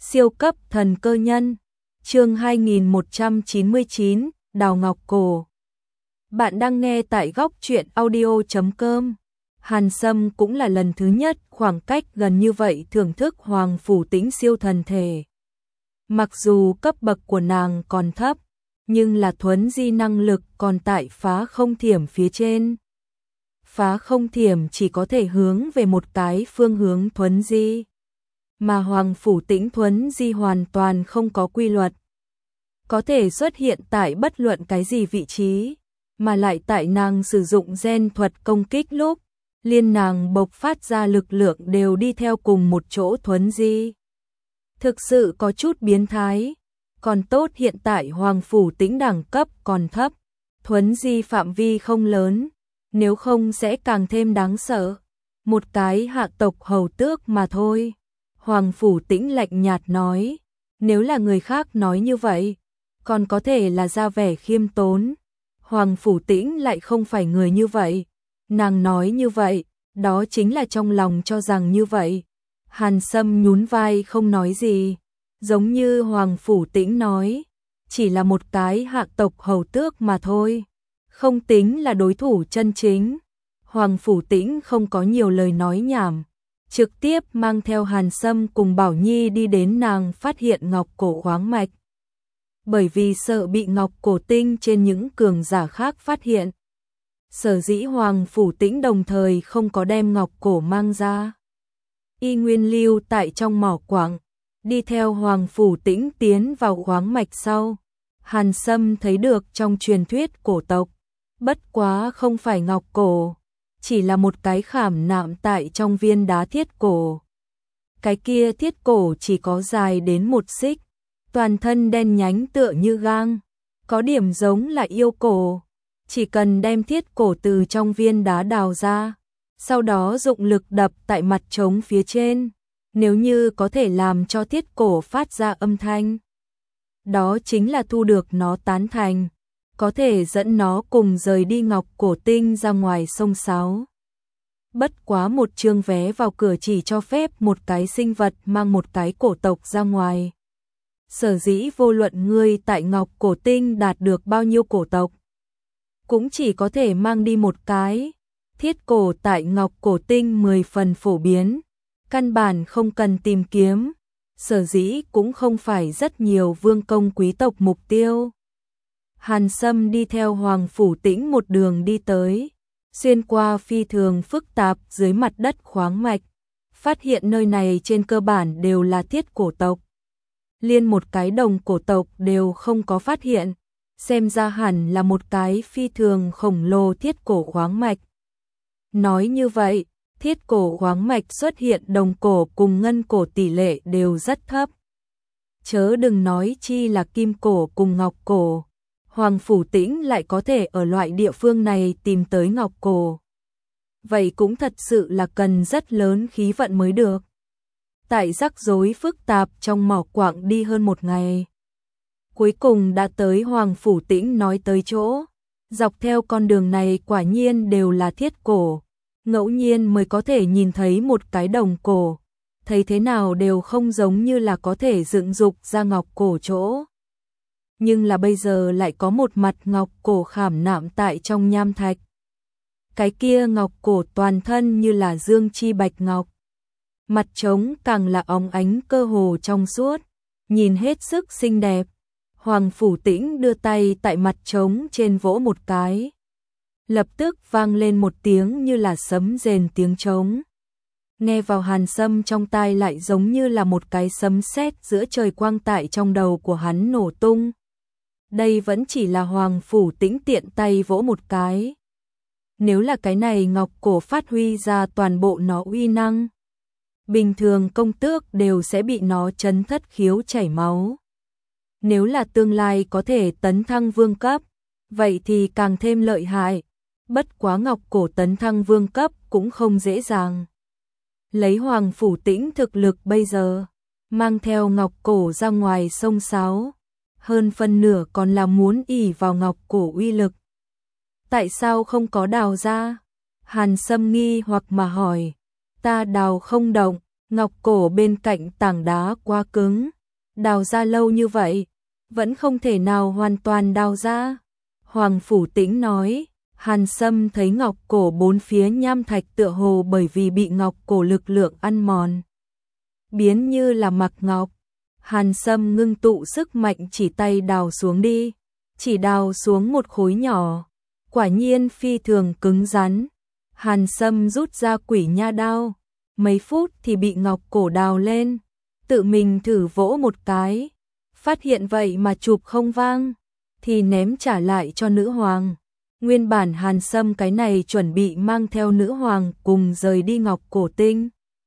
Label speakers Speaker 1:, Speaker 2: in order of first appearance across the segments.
Speaker 1: Siêu cấp thần cơ nhân, chương 2199, Đào Ngọc Cổ. Bạn đang nghe tại góc truyện audio.com. Hàn Sâm cũng là lần thứ nhất khoảng cách gần như vậy thưởng thức Hoàng Phủ Tĩnh siêu thần thể. Mặc dù cấp bậc của nàng còn thấp, nhưng là thuấn di năng lực còn tại phá không thiểm phía trên. Phá không thiểm chỉ có thể hướng về một cái phương hướng thuấn di, mà Hoàng Phủ Tĩnh thuấn di hoàn toàn không có quy luật. Có thể xuất hiện tại bất luận cái gì vị trí, mà lại tại nàng sử dụng gen thuật công kích lúc, liên nàng bộc phát ra lực lượng đều đi theo cùng một chỗ thuấn di. Thực sự có chút biến thái, còn tốt hiện tại Hoàng Phủ Tĩnh đẳng cấp còn thấp, thuấn di phạm vi không lớn, nếu không sẽ càng thêm đáng sợ. Một cái hạ tộc hầu tước mà thôi. Hoàng Phủ Tĩnh lạnh nhạt nói, nếu là người khác nói như vậy, còn có thể là ra vẻ khiêm tốn. Hoàng Phủ Tĩnh lại không phải người như vậy, nàng nói như vậy, đó chính là trong lòng cho rằng như vậy. Hàn Sâm nhún vai không nói gì, giống như Hoàng Phủ Tĩnh nói, chỉ là một cái hạ tộc hầu tước mà thôi, không tính là đối thủ chân chính. Hoàng Phủ Tĩnh không có nhiều lời nói nhảm, trực tiếp mang theo Hàn Sâm cùng Bảo Nhi đi đến nàng phát hiện ngọc cổ khoáng mạch. Bởi vì sợ bị ngọc cổ tinh trên những cường giả khác phát hiện, sở dĩ Hoàng Phủ Tĩnh đồng thời không có đem ngọc cổ mang ra. Y nguyên lưu tại trong mỏ quặng, đi theo Hoàng Phủ Tĩnh tiến vào khoáng mạch sau. Hàn Sâm thấy được trong truyền thuyết cổ tộc, bất quá không phải ngọc cổ, chỉ là một cái khảm nạm tại trong viên đá thiết cổ. Cái kia thiết cổ chỉ có dài đến 1 xích, toàn thân đen nhánh tựa như gang, có điểm giống là yêu cổ. Chỉ cần đem thiết cổ từ trong viên đá đào ra, sau đó dụng lực đập tại mặt trống phía trên, nếu như có thể làm cho thiết cổ phát ra âm thanh, đó chính là thu được nó tán thành, có thể dẫn nó cùng rời đi ngọc cổ tinh ra ngoài sông Sáo. Bất quá một chương vé vào cửa chỉ cho phép một cái sinh vật mang một cái cổ tộc ra ngoài. Sở dĩ vô luận ngươi tại ngọc cổ tinh đạt được bao nhiêu cổ tộc, cũng chỉ có thể mang đi một cái. Thiết cổ tại ngọc cổ tinh 10 phần phổ biến, căn bản không cần tìm kiếm, sở dĩ cũng không phải rất nhiều vương công quý tộc mục tiêu. Hàn Sâm đi theo Hoàng Phủ Tĩnh một đường đi tới, xuyên qua phi thường phức tạp dưới mặt đất khoáng mạch, phát hiện nơi này trên cơ bản đều là thiết cổ tộc. Liên một cái đồng cổ tộc đều không có phát hiện, xem ra hẳn là một cái phi thường khổng lồ thiết cổ khoáng mạch. Nói như vậy, thiết cổ khoáng mạch xuất hiện đồng cổ cùng ngân cổ tỷ lệ đều rất thấp. Chớ đừng nói chi là kim cổ cùng ngọc cổ. Hoàng Phủ Tĩnh lại có thể ở loại địa phương này tìm tới ngọc cổ. Vậy cũng thật sự là cần rất lớn khí vận mới được. Tại rắc rối phức tạp trong mỏ quặng đi hơn 1 ngày. Cuối cùng đã tới Hoàng Phủ Tĩnh nói tới chỗ. Dọc theo con đường này quả nhiên đều là thiết cổ. Ngẫu nhiên mới có thể nhìn thấy một cái đồng cổ. Thấy thế nào đều không giống như là có thể dựng dục ra ngọc cổ chỗ. Nhưng là bây giờ lại có một mặt ngọc cổ khảm nạm tại trong nham thạch. Cái kia ngọc cổ toàn thân như là dương chi bạch ngọc. Mặt trống càng là óng ánh cơ hồ trong suốt, nhìn hết sức xinh đẹp. Hoàng Phủ Tĩnh đưa tay tại mặt trống trên vỗ một cái. Lập tức vang lên một tiếng như là sấm rền tiếng trống. Nghe vào Hàn Sâm trong tai lại giống như là một cái sấm sét giữa trời quang tại trong đầu của hắn nổ tung. Đây vẫn chỉ là Hoàng Phủ Tĩnh tiện tay vỗ một cái. Nếu là cái này ngọc cổ phát huy ra toàn bộ nó uy năng, bình thường công tước đều sẽ bị nó chấn thất khiếu chảy máu. Nếu là tương lai có thể tấn thăng vương cấp, vậy thì càng thêm lợi hại. Bất quá ngọc cổ tấn thăng vương cấp cũng không dễ dàng. Lấy Hoàng Phủ Tĩnh thực lực bây giờ, mang theo ngọc cổ ra ngoài sông Sáo, hơn phân nửa còn là muốn ỷ vào ngọc cổ uy lực. Tại sao không có đào ra? Hàn Sâm nghi hoặc mà hỏi. Ta đào không động, ngọc cổ bên cạnh tảng đá quá cứng, đào ra lâu như vậy, vẫn không thể nào hoàn toàn đào ra. Hoàng Phủ Tĩnh nói, Hàn Sâm thấy ngọc cổ bốn phía nham thạch tựa hồ bởi vì bị ngọc cổ lực lượng ăn mòn, biến như là mặc ngọc. Hàn Sâm ngưng tụ sức mạnh chỉ tay đào xuống đi, chỉ đào xuống một khối nhỏ, quả nhiên phi thường cứng rắn. Hàn Sâm rút ra quỷ nha đao, mấy phút thì bị ngọc cổ đào lên, tự mình thử vỗ một cái, phát hiện vậy mà chụp không vang, thì ném trả lại cho nữ hoàng. Nguyên bản Hàn Sâm cái này chuẩn bị mang theo nữ hoàng cùng rời đi ngọc cổ tinh.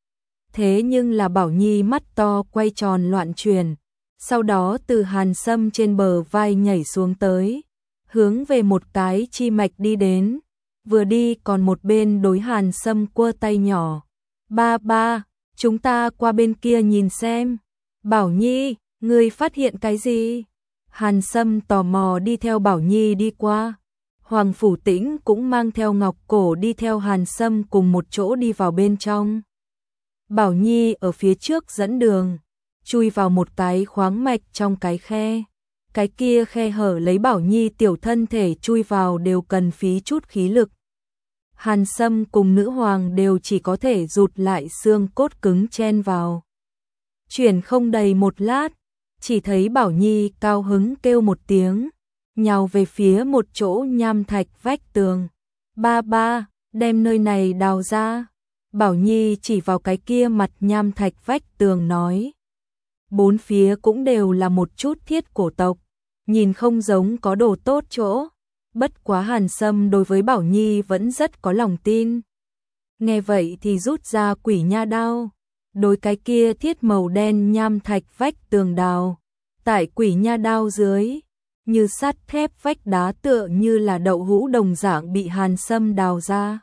Speaker 1: Thế nhưng là Bảo Nhi mắt to quay tròn loạn chuyển, sau đó từ Hàn Sâm trên bờ vai nhảy xuống tới, hướng về một cái chi mạch đi đến, vừa đi còn một bên đối Hàn Sâm quơ tay nhỏ. Ba ba, chúng ta qua bên kia nhìn xem. Bảo Nhi, ngươi phát hiện cái gì? Hàn Sâm tò mò đi theo Bảo Nhi đi qua. Hoàng Phủ Tĩnh cũng mang theo ngọc cổ đi theo Hàn Sâm cùng một chỗ đi vào bên trong. Bảo Nhi ở phía trước dẫn đường, chui vào một cái khoáng mạch trong cái khe. Cái kia khe hở lấy Bảo Nhi tiểu thân thể chui vào đều cần phí chút khí lực. Hàn Sâm cùng nữ hoàng đều chỉ có thể rụt lại xương cốt cứng chen vào. Chuyển không đầy một lát, chỉ thấy Bảo Nhi cao hứng kêu một tiếng, nhào về phía một chỗ nham thạch vách tường. Ba ba, đem nơi này đào ra. Bảo Nhi chỉ vào cái kia mặt nham thạch vách tường nói. Bốn phía cũng đều là một chút thiết cổ tộc, nhìn không giống có đồ tốt chỗ. Bất quá Hàn Sâm đối với Bảo Nhi vẫn rất có lòng tin. Nghe vậy thì rút ra quỷ nha đao, đối cái kia thiết màu đen nham thạch vách tường đào. Tại quỷ nha đao dưới, như sắt thép vách đá tựa như là đậu hũ đồng dạng bị Hàn Sâm đào ra.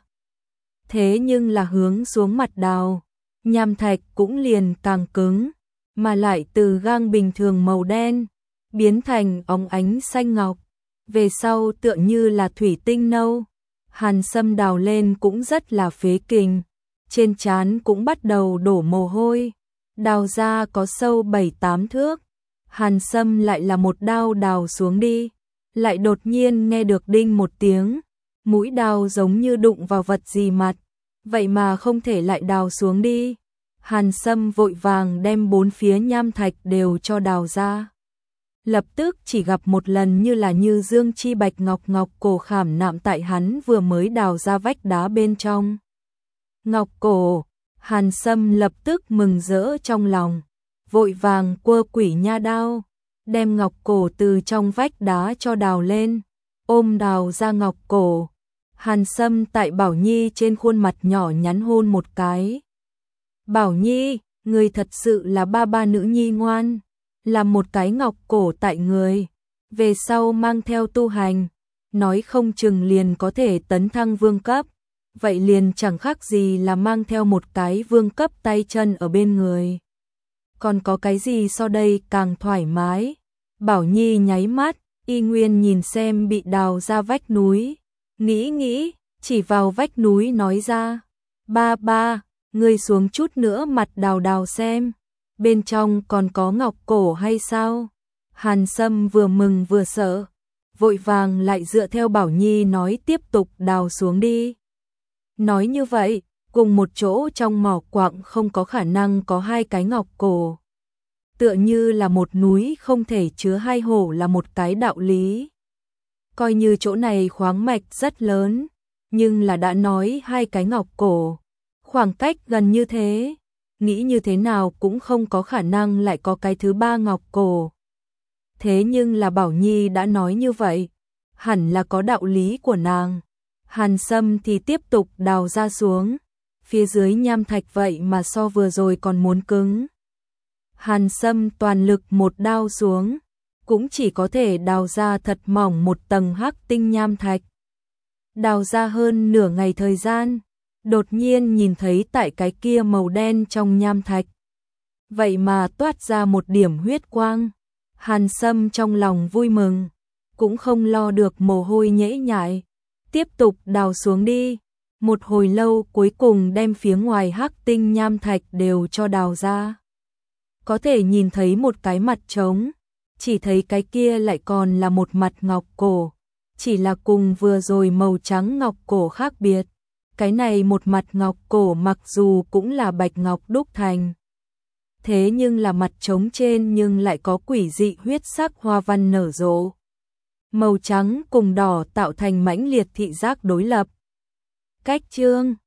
Speaker 1: Thế nhưng là hướng xuống mặt đào, nham thạch cũng liền càng cứng, mà lại từ gang bình thường màu đen, biến thành óng ánh xanh ngọc, về sau tựa như là thủy tinh nâu. Hàn Sâm đào lên cũng rất là phế kình, trên trán cũng bắt đầu đổ mồ hôi, đào ra có sâu 7-8 thước. Hàn Sâm lại là một đao đào xuống đi, lại đột nhiên nghe được đinh một tiếng, mũi đao giống như đụng vào vật gì mặt, vậy mà không thể lại đào xuống đi. Hàn Sâm vội vàng đem bốn phía nham thạch đều cho đào ra. Lập tức chỉ gặp một lần như là như dương chi bạch ngọc cổ khảm nạm tại hắn vừa mới đào ra vách đá bên trong. Ngọc cổ, Hàn Sâm lập tức mừng rỡ trong lòng, vội vàng quơ quỷ nha đao, đem ngọc cổ từ trong vách đá cho đào lên, ôm đào ra ngọc cổ. Hàn Sâm tại Bảo Nhi trên khuôn mặt nhỏ nhắn hôn một cái. Bảo Nhi, người thật sự là ba ba nữ nhi ngoan, làm một cái ngọc cổ tại người, về sau mang theo tu hành, nói không chừng liền có thể tấn thăng vương cấp, vậy liền chẳng khác gì là mang theo một cái vương cấp tay chân ở bên người. Còn có cái gì so đây càng thoải mái? Bảo Nhi nháy mắt, y nguyên nhìn xem bị đào ra vách núi, nghĩ, chỉ vào vách núi nói ra. Ba ba, ngươi xuống chút nữa mặt đào xem, bên trong còn có ngọc cổ hay sao? Hàn Sâm vừa mừng vừa sợ, vội vàng lại dựa theo Bảo Nhi nói tiếp tục đào xuống đi. Nói như vậy, cùng một chỗ trong mỏ quặng không có khả năng có hai cái ngọc cổ. Tựa như là một núi không thể chứa hai hổ là một cái đạo lý. Coi như chỗ này khoáng mạch rất lớn, nhưng là đã nói hai cái ngọc cổ, khoảng cách gần như thế, nghĩ như thế nào cũng không có khả năng lại có cái thứ ba ngọc cổ. Thế nhưng là Bảo Nhi đã nói như vậy, hẳn là có đạo lý của nàng. Hàn Sâm thì tiếp tục đào ra xuống, phía dưới nham thạch vậy mà so vừa rồi còn muốn cứng. Hàn Sâm toàn lực một đao xuống, cũng chỉ có thể đào ra thật mỏng một tầng hắc tinh nham thạch. Đào ra hơn nửa ngày thời gian, đột nhiên nhìn thấy tại cái kia màu đen trong nham thạch, vậy mà toát ra một điểm huyết quang. Hàn Sâm trong lòng vui mừng, cũng không lo được mồ hôi nhễ nhại, tiếp tục đào xuống đi. Một hồi lâu cuối cùng đem phía ngoài hắc tinh nham thạch đều cho đào ra. Có thể nhìn thấy một cái mặt trống, chỉ thấy cái kia lại còn là một mặt ngọc cổ, chỉ là cùng vừa rồi màu trắng ngọc cổ khác biệt. Cái này một mặt ngọc cổ mặc dù cũng là bạch ngọc đúc thành, thế nhưng là mặt trống trên nhưng lại có quỷ dị huyết sắc hoa văn nở rộ. Màu trắng cùng đỏ tạo thành mãnh liệt thị giác đối lập. Cách chương